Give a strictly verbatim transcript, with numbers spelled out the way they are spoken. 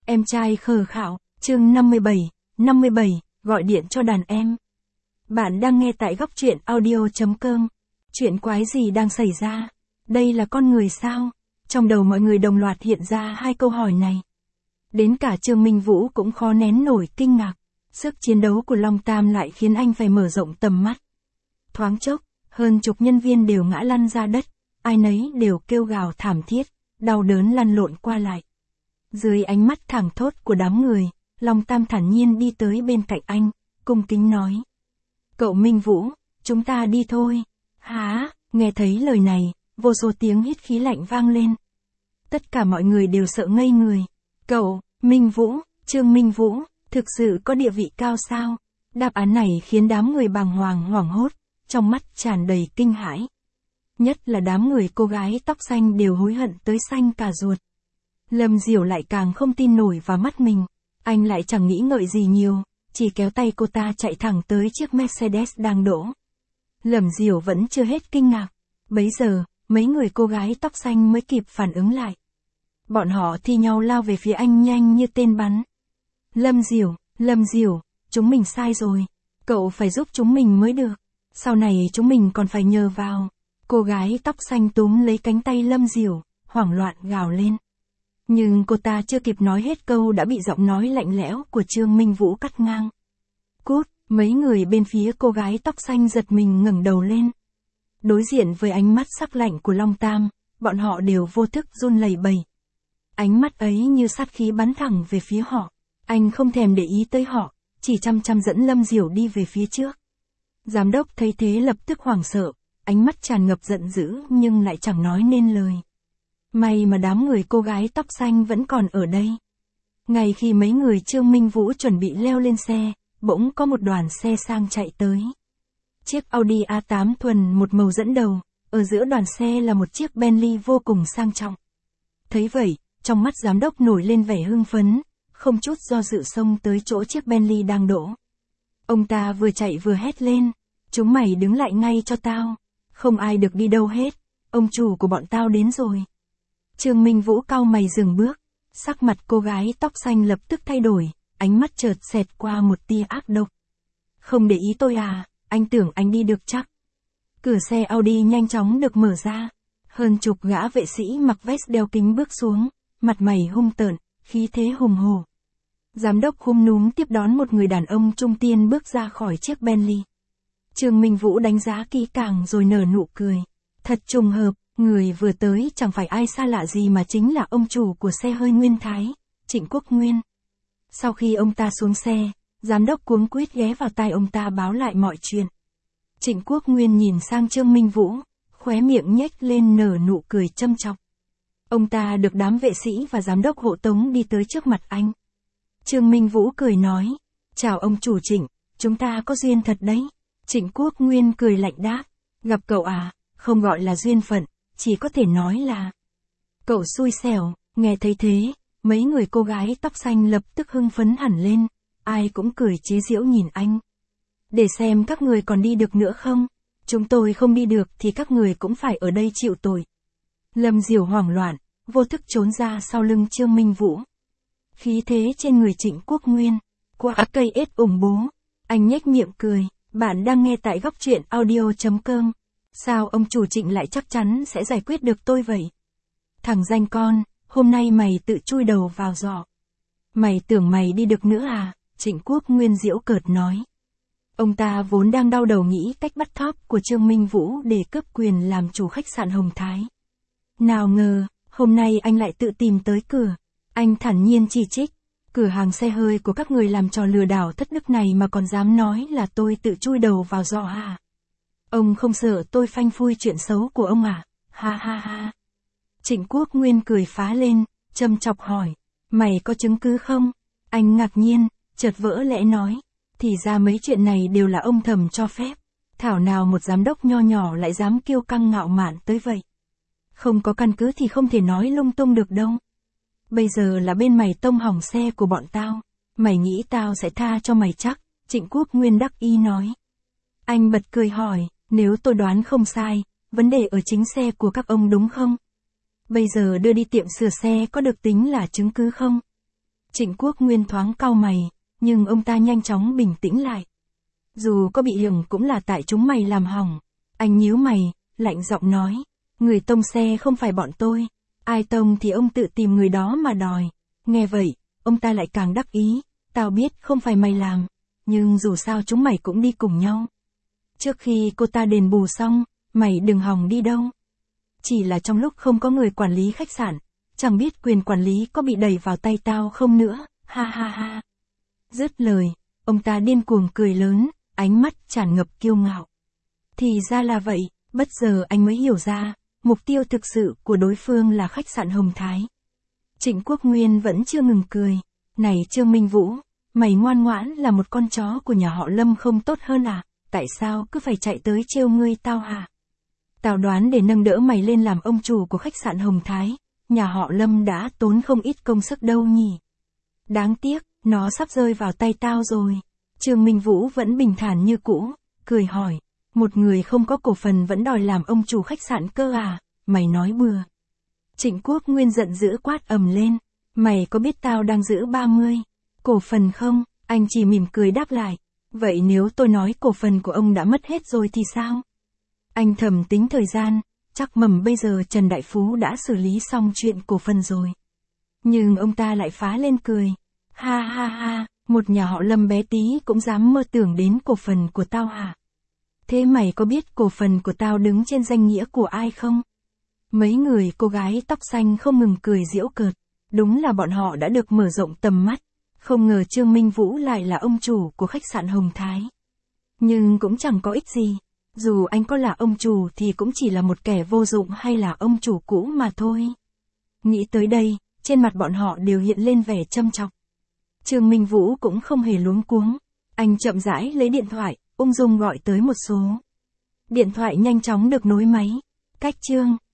Em trai khờ khạo, chương năm mươi bảy, năm mươi bảy, gọi điện cho đàn em. Bạn đang nghe tại góc truyện audio.com. Chuyện quái gì đang xảy ra? Đây là con người sao? Trong đầu mọi người đồng loạt hiện ra hai câu hỏi này. Đến cả Trương Minh Vũ cũng khó nén nổi kinh ngạc. Sức chiến đấu của Long Tam lại khiến anh phải mở rộng tầm mắt. Thoáng chốc, hơn chục nhân viên đều ngã lăn ra đất, ai nấy đều kêu gào thảm thiết, đau đớn lăn lộn qua lại. Dưới ánh mắt thẳng thốt của đám người, Long Tam thản nhiên đi tới bên cạnh anh, cung kính nói. Cậu Minh Vũ, chúng ta đi thôi. Hả? Nghe thấy lời này, vô số tiếng hít khí lạnh vang lên. Tất cả mọi người đều sợ ngây người. Cậu, Minh Vũ, Trương Minh Vũ, thực sự có địa vị cao sao? Đáp án này khiến đám người bàng hoàng hoảng hốt, trong mắt tràn đầy kinh hãi. Nhất là đám người cô gái tóc xanh đều hối hận tới xanh cả ruột. Lâm Diểu lại càng không tin nổi vào mắt mình. Anh lại chẳng nghĩ ngợi gì nhiều, chỉ kéo tay cô ta chạy thẳng tới chiếc Mercedes đang đỗ. Lâm Diểu vẫn chưa hết kinh ngạc. Bấy giờ, mấy người cô gái tóc xanh mới kịp phản ứng lại. Bọn họ thi nhau lao về phía anh nhanh như tên bắn. Lâm Diểu, Lâm Diểu, chúng mình sai rồi. Cậu phải giúp chúng mình mới được. Sau này chúng mình còn phải nhờ vào. Cô gái tóc xanh túm lấy cánh tay Lâm Diểu, hoảng loạn gào lên. Nhưng cô ta chưa kịp nói hết câu đã bị giọng nói lạnh lẽo của Trương Minh Vũ cắt ngang. Cút, mấy người bên phía cô gái tóc xanh giật mình ngẩng đầu lên. Đối diện với ánh mắt sắc lạnh của Long Tam, bọn họ đều vô thức run lẩy bẩy. Ánh mắt ấy như sát khí bắn thẳng về phía họ. Anh không thèm để ý tới họ, chỉ chăm chăm dẫn Lâm Diểu đi về phía trước. Giám đốc thấy thế lập tức hoảng sợ, ánh mắt tràn ngập giận dữ nhưng lại chẳng nói nên lời. May mà đám người cô gái tóc xanh vẫn còn ở đây. Ngay khi mấy người Trương Minh Vũ chuẩn bị leo lên xe, bỗng có một đoàn xe sang chạy tới. Chiếc Audi a tám thuần một màu dẫn đầu, ở giữa đoàn xe là một chiếc Bentley vô cùng sang trọng. Thấy vậy, trong mắt giám đốc nổi lên vẻ hưng phấn, không chút do dự xông tới chỗ chiếc Bentley đang đỗ. Ông ta vừa chạy vừa hét lên, chúng mày đứng lại ngay cho tao, không ai được đi đâu hết, ông chủ của bọn tao đến rồi. Trương Minh Vũ cau mày dừng bước, sắc mặt cô gái tóc xanh lập tức thay đổi, ánh mắt chợt xẹt qua một tia ác độc. Không để ý tôi à, anh tưởng anh đi được chắc. Cửa xe Audi nhanh chóng được mở ra, hơn chục gã vệ sĩ mặc vest đeo kính bước xuống, mặt mày hung tợn, khí thế hùng hổ. Giám đốc khum núm tiếp đón một người đàn ông trung niên bước ra khỏi chiếc Bentley. Trương Minh Vũ đánh giá kỹ càng rồi nở nụ cười. Thật trùng hợp, người vừa tới chẳng phải ai xa lạ gì mà chính là ông chủ của xe hơi Nguyên Thái, Trịnh Quốc Nguyên. Sau khi ông ta xuống xe, giám đốc cuống quýt ghé vào tai ông ta báo lại mọi chuyện. Trịnh Quốc Nguyên nhìn sang Trương Minh Vũ, khóe miệng nhếch lên nở nụ cười châm chọc. Ông ta được đám vệ sĩ và giám đốc hộ tống đi tới trước mặt anh. Trương Minh Vũ cười nói, chào ông chủ Trịnh, chúng ta có duyên thật đấy. Trịnh Quốc Nguyên cười lạnh đáp, gặp cậu à, không gọi là duyên phận, chỉ có thể nói là cậu xui xẻo. Nghe thấy thế, mấy người cô gái tóc xanh lập tức hưng phấn hẳn lên, ai cũng cười chế giễu nhìn anh. Để xem các người còn đi được nữa không, chúng tôi không đi được thì các người cũng phải ở đây chịu tội. Lâm Diểu hoảng loạn, vô thức trốn ra sau lưng Trương Minh Vũ. Khí thế trên người Trịnh Quốc Nguyên, qua cây ết ủng bố, anh nhếch miệng cười, bạn đang nghe tại góc truyện audio.com. Sao ông chủ Trịnh lại chắc chắn sẽ giải quyết được tôi vậy? Thằng danh con, hôm nay mày tự chui đầu vào giỏ. Mày tưởng mày đi được nữa à? Trịnh Quốc Nguyên giễu cợt nói. Ông ta vốn đang đau đầu nghĩ cách bắt thóp của Trương Minh Vũ để cướp quyền làm chủ khách sạn Hồng Thái. Nào ngờ, hôm nay anh lại tự tìm tới cửa. Anh thản nhiên chỉ trích, cửa hàng xe hơi của các người làm trò lừa đảo thất đức này mà còn dám nói là tôi tự chui đầu vào giỏ à? Ông không sợ tôi phanh phui chuyện xấu của ông à? Ha ha ha. Trịnh Quốc Nguyên cười phá lên, châm chọc hỏi, mày có chứng cứ không? Anh ngạc nhiên, chợt vỡ lẽ nói, thì ra mấy chuyện này đều là ông thầm cho phép. Thảo nào một giám đốc nho nhỏ lại dám kiêu căng ngạo mạn tới vậy. Không có căn cứ thì không thể nói lung tung được đâu. Bây giờ là bên mày tông hỏng xe của bọn tao, mày nghĩ tao sẽ tha cho mày chắc? Trịnh Quốc Nguyên đắc ý nói. Anh bật cười hỏi, nếu tôi đoán không sai, vấn đề ở chính xe của các ông đúng không? Bây giờ đưa đi tiệm sửa xe có được tính là chứng cứ không? Trịnh Quốc Nguyên thoáng cau mày, nhưng ông ta nhanh chóng bình tĩnh lại. Dù có bị hưởng cũng là tại chúng mày làm hỏng. Anh nhíu mày, lạnh giọng nói. Người tông xe không phải bọn tôi. Ai tông thì ông tự tìm người đó mà đòi. Nghe vậy, ông ta lại càng đắc ý. Tao biết không phải mày làm, nhưng dù sao chúng mày cũng đi cùng nhau. Trước khi cô ta đền bù xong, mày đừng hòng đi đâu. Chỉ là trong lúc không có người quản lý khách sạn, chẳng biết quyền quản lý có bị đẩy vào tay tao không nữa, ha ha ha. Dứt lời, ông ta điên cuồng cười lớn, ánh mắt tràn ngập kiêu ngạo. Thì ra là vậy, bất giờ anh mới hiểu ra, mục tiêu thực sự của đối phương là khách sạn Hồng Thái. Trịnh Quốc Nguyên vẫn chưa ngừng cười. Này Trương Minh Vũ, mày ngoan ngoãn là một con chó của nhà họ Lâm không tốt hơn à? Tại sao cứ phải chạy tới trêu ngươi tao hả? Tao đoán để nâng đỡ mày lên làm ông chủ của khách sạn Hồng Thái, nhà họ Lâm đã tốn không ít công sức đâu nhỉ. Đáng tiếc, nó sắp rơi vào tay tao rồi. Trương Minh Vũ vẫn bình thản như cũ, cười hỏi. Một người không có cổ phần vẫn đòi làm ông chủ khách sạn cơ à? Mày nói bừa. Trịnh Quốc Nguyên giận dữ quát ầm lên. Mày có biết tao đang giữ ba mươi cổ phần không? Anh chỉ mỉm cười đáp lại. Vậy nếu tôi nói cổ phần của ông đã mất hết rồi thì sao? Anh thầm tính thời gian, chắc mầm bây giờ Trần Đại Phú đã xử lý xong chuyện cổ phần rồi. Nhưng ông ta lại phá lên cười. Ha ha ha, một nhà họ Lâm bé tí cũng dám mơ tưởng đến cổ phần của tao hả? Thế mày có biết cổ phần của tao đứng trên danh nghĩa của ai không? Mấy người cô gái tóc xanh không ngừng cười giễu cợt. Đúng là bọn họ đã được mở rộng tầm mắt. Không ngờ Trương Minh Vũ lại là ông chủ của khách sạn Hồng Thái. Nhưng cũng chẳng có ích gì. Dù anh có là ông chủ thì cũng chỉ là một kẻ vô dụng hay là ông chủ cũ mà thôi. Nghĩ tới đây, trên mặt bọn họ đều hiện lên vẻ châm chọc. Trương Minh Vũ cũng không hề luống cuống. Anh chậm rãi lấy điện thoại, ung dung gọi tới một số. Điện thoại nhanh chóng được nối máy. Cách Trương